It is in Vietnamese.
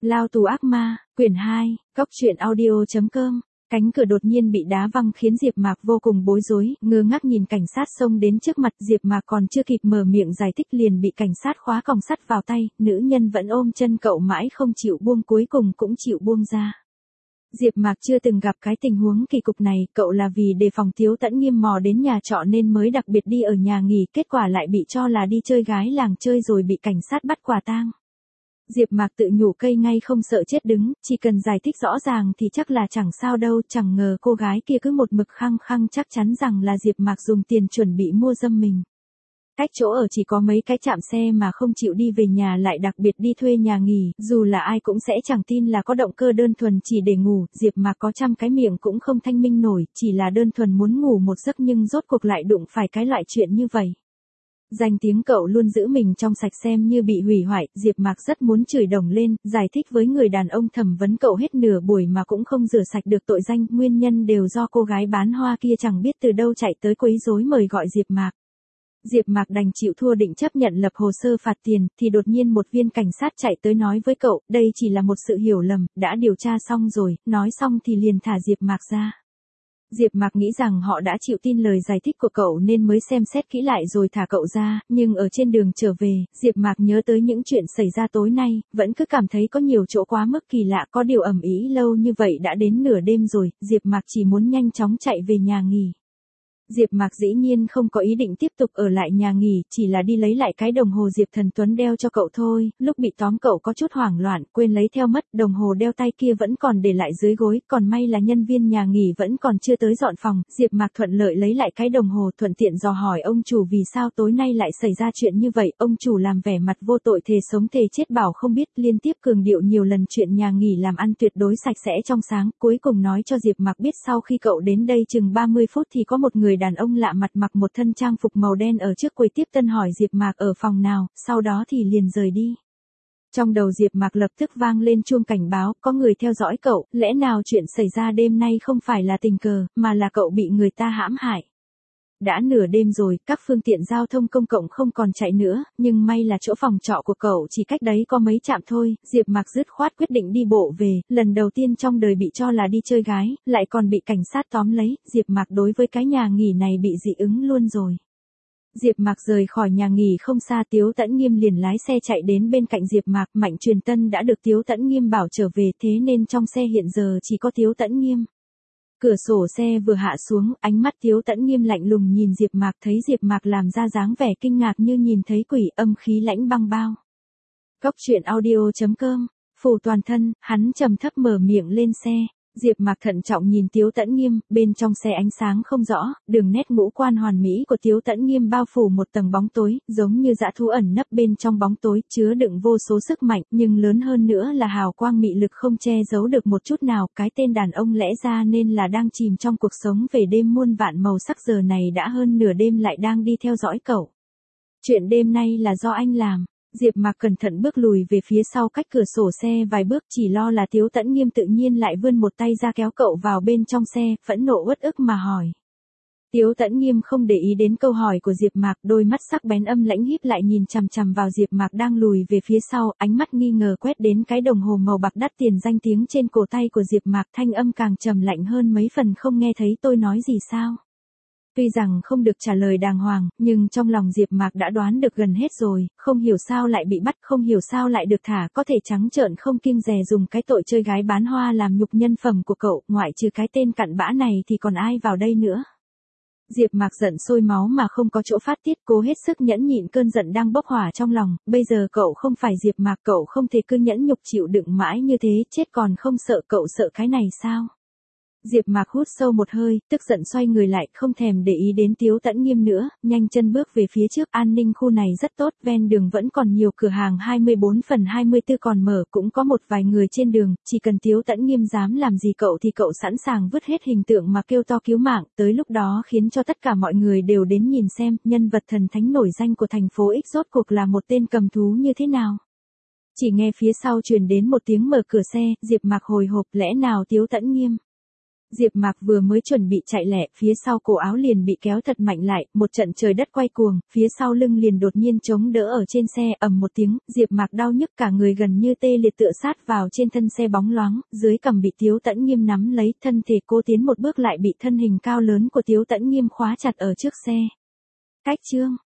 Lao tù ác ma, quyển 2, Cóc truyện audio.com. Cánh cửa đột nhiên bị đá văng khiến Diệp Mạc vô cùng bối rối, ngơ ngác nhìn cảnh sát xông đến trước mặt. Diệp Mạc còn chưa kịp mở miệng giải thích liền bị cảnh sát khóa còng sắt vào tay, nữ nhân vẫn ôm chân cậu mãi không chịu buông, cuối cùng cũng chịu buông ra. Diệp Mạc chưa từng gặp cái tình huống kỳ cục này, cậu là vì đề phòng Tiếu Tẫn Nghiêm mò đến nhà trọ nên mới đặc biệt đi ở nhà nghỉ, kết quả lại bị cho là đi chơi gái làng chơi rồi bị cảnh sát bắt quả tang. Diệp Mạc tự nhủ cây ngay không sợ chết đứng, chỉ cần giải thích rõ ràng thì chắc là chẳng sao đâu, chẳng ngờ cô gái kia cứ một mực khăng khăng chắc chắn rằng là Diệp Mạc dùng tiền chuẩn bị mua dâm mình. Cách chỗ ở chỉ có mấy cái trạm xe mà không chịu đi về nhà lại đặc biệt đi thuê nhà nghỉ, dù là ai cũng sẽ chẳng tin là có động cơ đơn thuần chỉ để ngủ. Diệp Mạc có trăm cái miệng cũng không thanh minh nổi, chỉ là đơn thuần muốn ngủ một giấc nhưng rốt cuộc lại đụng phải cái loại chuyện như vậy. Danh tiếng cậu luôn giữ mình trong sạch xem như bị hủy hoại, Diệp Mạc rất muốn chửi đồng lên, giải thích với người đàn ông thẩm vấn cậu hết nửa buổi mà cũng không rửa sạch được tội danh, nguyên nhân đều do cô gái bán hoa kia chẳng biết từ đâu chạy tới quấy rối mời gọi Diệp Mạc. Diệp Mạc đành chịu thua định chấp nhận lập hồ sơ phạt tiền, thì đột nhiên một viên cảnh sát chạy tới nói với cậu, đây chỉ là một sự hiểu lầm, đã điều tra xong rồi, nói xong thì liền thả Diệp Mạc ra. Diệp Mạc nghĩ rằng họ đã chịu tin lời giải thích của cậu nên mới xem xét kỹ lại rồi thả cậu ra, nhưng ở trên đường trở về, Diệp Mạc nhớ tới những chuyện xảy ra tối nay, vẫn cứ cảm thấy có nhiều chỗ quá mức kỳ lạ, có điều ầm ĩ lâu như vậy đã đến nửa đêm rồi, Diệp Mạc chỉ muốn nhanh chóng chạy về nhà nghỉ. Diệp Mạc dĩ nhiên không có ý định tiếp tục ở lại nhà nghỉ, chỉ là đi lấy lại cái đồng hồ Diệp Thần Tuấn đeo cho cậu thôi, lúc bị tóm cậu có chút hoảng loạn, quên lấy theo mất, đồng hồ đeo tay kia vẫn còn để lại dưới gối, còn may là nhân viên nhà nghỉ vẫn còn chưa tới dọn phòng. Diệp Mạc thuận lợi lấy lại cái đồng hồ, thuận tiện dò hỏi ông chủ vì sao tối nay lại xảy ra chuyện như vậy, ông chủ làm vẻ mặt vô tội thề sống thề chết bảo không biết, liên tiếp cường điệu nhiều lần chuyện nhà nghỉ làm ăn tuyệt đối sạch sẽ trong sáng, cuối cùng nói cho Diệp Mạc biết sau khi cậu đến đây chừng 30 phút thì có một người đàn ông lạ mặt mặc một thân trang phục màu đen ở trước quầy tiếp tân hỏi Diệp Mạc ở phòng nào, sau đó thì liền rời đi. Trong đầu Diệp Mạc lập tức vang lên chuông cảnh báo, có người theo dõi cậu, lẽ nào chuyện xảy ra đêm nay không phải là tình cờ, mà là cậu bị người ta hãm hại. Đã nửa đêm rồi, các phương tiện giao thông công cộng không còn chạy nữa, nhưng may là chỗ phòng trọ của cậu chỉ cách đấy có mấy trạm thôi, Diệp Mạc dứt khoát quyết định đi bộ về, lần đầu tiên trong đời bị cho là đi chơi gái, lại còn bị cảnh sát tóm lấy, Diệp Mạc đối với cái nhà nghỉ này bị dị ứng luôn rồi. Diệp Mạc rời khỏi nhà nghỉ không xa, Tiếu Tẫn Nghiêm liền lái xe chạy đến bên cạnh Diệp Mạc, Mạnh Truyền Tân đã được Tiếu Tẫn Nghiêm bảo trở về, thế nên trong xe hiện giờ chỉ có Tiếu Tẫn Nghiêm. Cửa sổ xe vừa hạ xuống, ánh mắt Tiếu Tẫn Nghiêm lạnh lùng nhìn Diệp Mạc, thấy Diệp Mạc làm ra dáng vẻ kinh ngạc như nhìn thấy quỷ, âm khí lãnh băng bao. Cóc truyện audio.com, phù toàn thân, hắn trầm thấp mở miệng lên xe. Diệp Mạc thận trọng nhìn Tiếu Tẫn Nghiêm, bên trong xe ánh sáng không rõ, đường nét ngũ quan hoàn mỹ của Tiếu Tẫn Nghiêm bao phủ một tầng bóng tối, giống như dã thú ẩn nấp bên trong bóng tối, chứa đựng vô số sức mạnh, nhưng lớn hơn nữa là hào quang mị lực không che giấu được một chút nào, cái tên đàn ông lẽ ra nên là đang chìm trong cuộc sống về đêm muôn vạn màu sắc giờ này đã hơn nửa đêm lại đang đi theo dõi cậu. Chuyện đêm nay là do anh làm. Diệp Mạc cẩn thận bước lùi về phía sau cách cửa sổ xe vài bước, chỉ lo là Tiếu Tẫn Nghiêm tự nhiên lại vươn một tay ra kéo cậu vào bên trong xe, phẫn nộ uất ức mà hỏi. Tiếu Tẫn Nghiêm không để ý đến câu hỏi của Diệp Mạc, đôi mắt sắc bén âm lãnh híp lại nhìn chằm chằm vào Diệp Mạc đang lùi về phía sau, ánh mắt nghi ngờ quét đến cái đồng hồ màu bạc đắt tiền danh tiếng trên cổ tay của Diệp Mạc, thanh âm càng trầm lạnh hơn mấy phần, không nghe thấy tôi nói gì sao? Tuy rằng không được trả lời đàng hoàng, nhưng trong lòng Diệp Mạc đã đoán được gần hết rồi, không hiểu sao lại bị bắt, không hiểu sao lại được thả, có thể trắng trợn không kiêng dè dùng cái tội chơi gái bán hoa làm nhục nhân phẩm của cậu, ngoại trừ cái tên cặn bã này thì còn ai vào đây nữa. Diệp Mạc giận sôi máu mà không có chỗ phát tiết, cố hết sức nhẫn nhịn cơn giận đang bốc hỏa trong lòng, bây giờ cậu không phải Diệp Mạc, cậu không thể cứ nhẫn nhục chịu đựng mãi như thế, chết còn không sợ, cậu sợ cái này sao? Diệp Mạc hút sâu một hơi, tức giận xoay người lại, không thèm để ý đến Tiếu Tẫn Nghiêm nữa, nhanh chân bước về phía trước, an ninh khu này rất tốt, ven đường vẫn còn nhiều cửa hàng 24/24 còn mở, cũng có một vài người trên đường, chỉ cần Tiếu Tẫn Nghiêm dám làm gì cậu thì cậu sẵn sàng vứt hết hình tượng mà kêu to cứu mạng, tới lúc đó khiến cho tất cả mọi người đều đến nhìn xem, nhân vật thần thánh nổi danh của thành phố X rốt cuộc là một tên cầm thú như thế nào. Chỉ nghe phía sau truyền đến một tiếng mở cửa xe, Diệp Mạc hồi hộp, lẽ nào Tiếu Tẫn Nghiêm Diệp Mạc vừa mới chuẩn bị chạy lẹ, phía sau cổ áo liền bị kéo thật mạnh lại, một trận trời đất quay cuồng, phía sau lưng liền đột nhiên chống đỡ ở trên xe, ầm một tiếng, Diệp Mạc đau nhức cả người gần như tê liệt tựa sát vào trên thân xe bóng loáng, dưới cằm bị Tiếu Tẫn Nghiêm nắm lấy, thân thể cô tiến một bước lại bị thân hình cao lớn của Tiếu Tẫn Nghiêm khóa chặt ở trước xe. Cách chương